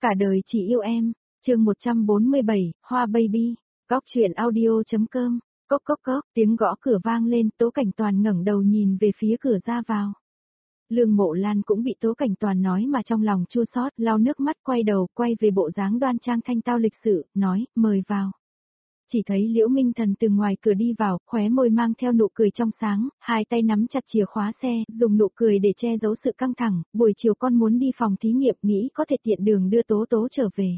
Cả đời chỉ yêu em, chương 147, Hoa Baby, Cóc truyện audio.com, cốc cốc cốc, tiếng gõ cửa vang lên, Tố Cảnh Toàn ngẩng đầu nhìn về phía cửa ra vào. Lương Mộ Lan cũng bị Tố Cảnh Toàn nói mà trong lòng chua xót, lau nước mắt quay đầu, quay về bộ dáng đoan trang thanh tao lịch sự, nói, mời vào. Chỉ thấy Liễu Minh Thần từ ngoài cửa đi vào, khóe môi mang theo nụ cười trong sáng, hai tay nắm chặt chìa khóa xe, dùng nụ cười để che giấu sự căng thẳng, buổi chiều con muốn đi phòng thí nghiệm nghĩ có thể tiện đường đưa Tố Tố trở về.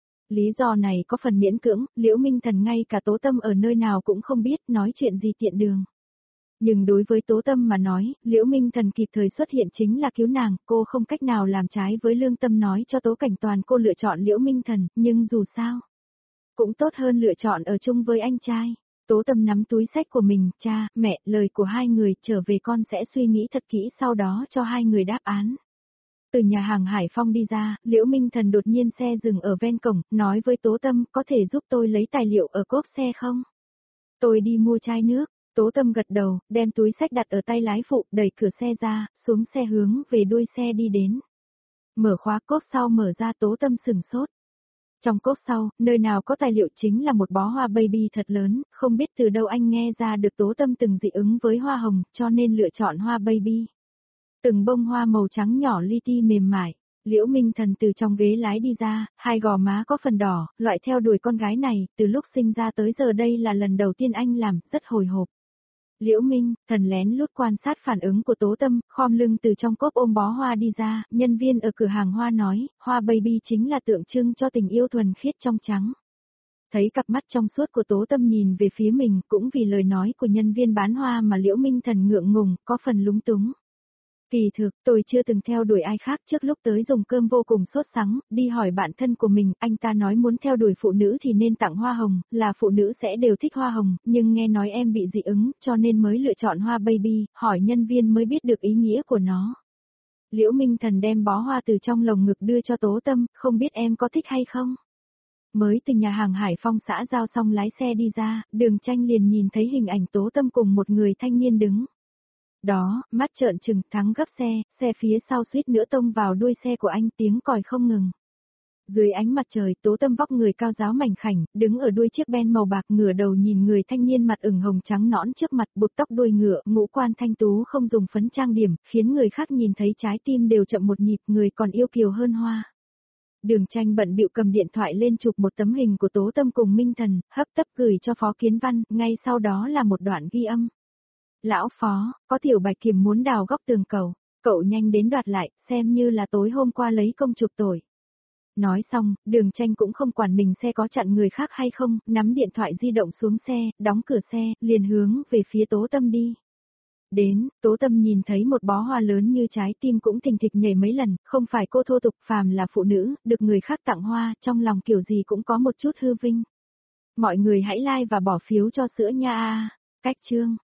Lý do này có phần miễn cưỡng, Liễu Minh Thần ngay cả Tố Tâm ở nơi nào cũng không biết, nói chuyện gì tiện đường. Nhưng đối với Tố Tâm mà nói, Liễu Minh Thần kịp thời xuất hiện chính là cứu nàng, cô không cách nào làm trái với lương tâm nói cho Tố Cảnh Toàn cô lựa chọn Liễu Minh Thần, nhưng dù sao cũng tốt hơn lựa chọn ở chung với anh trai. Tố Tâm nắm túi xách của mình, cha, mẹ, lời của hai người, trở về con sẽ suy nghĩ thật kỹ sau đó cho hai người đáp án. Từ nhà hàng Hải Phong đi ra, Liễu Minh Thần đột nhiên xe dừng ở ven cổng, nói với Tố Tâm, có thể giúp tôi lấy tài liệu ở cốp xe không? Tôi đi mua chai nước. Tố Tâm gật đầu, đem túi xách đặt ở tay lái phụ, đẩy cửa xe ra, xuống xe hướng về đuôi xe đi đến. Mở khóa cốp sau mở ra, Tố Tâm sửng sốt. Trong cốp sau, nơi nào có tài liệu chính là một bó hoa baby thật lớn, không biết từ đâu anh nghe ra được Tố Tâm từng dị ứng với hoa hồng, cho nên lựa chọn hoa baby. Từng bông hoa màu trắng nhỏ li ti mềm mại, Liễu Minh Thần từ trong ghế lái đi ra, hai gò má có phần đỏ, loại theo đuổi con gái này, từ lúc sinh ra tới giờ đây là lần đầu tiên anh làm, rất hồi hộp. Liễu Minh Thần lén lút quan sát phản ứng của Tố Tâm, khom lưng từ trong cốp ôm bó hoa đi ra, nhân viên ở cửa hàng hoa nói, hoa baby chính là tượng trưng cho tình yêu thuần khiết trong trắng. Thấy cặp mắt trong suốt của Tố Tâm nhìn về phía mình, cũng vì lời nói của nhân viên bán hoa mà Liễu Minh Thần ngượng ngùng, có phần lúng túng. Kỳ thực, tôi chưa từng theo đuổi ai khác, trước lúc tới dùng cơm vô cùng sốt sắng, đi hỏi bạn thân của mình, anh ta nói muốn theo đuổi phụ nữ thì nên tặng hoa hồng, là phụ nữ sẽ đều thích hoa hồng, nhưng nghe nói em bị dị ứng, cho nên mới lựa chọn hoa baby, hỏi nhân viên mới biết được ý nghĩa của nó. Liễu Minh Thần đem bó hoa từ trong lồng ngực đưa cho Tố Tâm, không biết em có thích hay không? Mới từ nhà hàng Hải Phong xã giao xong lái xe đi ra, Đường Tranh liền nhìn thấy hình ảnh Tố Tâm cùng một người thanh niên đứng. Đó, mắt trợn trừng, thắng gấp xe phía sau suýt nữa tông vào đuôi xe của anh, tiếng còi không ngừng. Dưới ánh mặt trời, Tố Tâm vóc người cao ráo mảnh khảnh, đứng ở đuôi chiếc Ben màu bạc, ngửa đầu nhìn người thanh niên mặt ửng hồng trắng nõn trước mặt, buộc tóc đuôi ngựa, ngũ quan thanh tú không dùng phấn trang điểm, khiến người khác nhìn thấy trái tim đều chậm một nhịp, người còn yêu kiều hơn hoa. Đường Tranh bận bịu cầm điện thoại lên chụp một tấm hình của Tố Tâm cùng Minh Thần, hấp tấp gửi cho Phó Kiến Văn, ngay sau đó là một đoạn ghi âm. Lão Phó, có tiểu bạch kiểm muốn đào góc tường cầu, cậu nhanh đến đoạt lại, xem như là tối hôm qua lấy công chuộc tội. Nói xong, Đường Tranh cũng không quản mình xe có chặn người khác hay không, nắm điện thoại di động xuống xe, đóng cửa xe, liền hướng về phía Tố Tâm đi. Đến, Tố Tâm nhìn thấy một bó hoa lớn như trái tim cũng thình thịch nhảy mấy lần, không phải cô thô tục, phàm là phụ nữ, được người khác tặng hoa, trong lòng kiểu gì cũng có một chút hư vinh. Mọi người hãy like và bỏ phiếu cho sữa nha. Cách chương.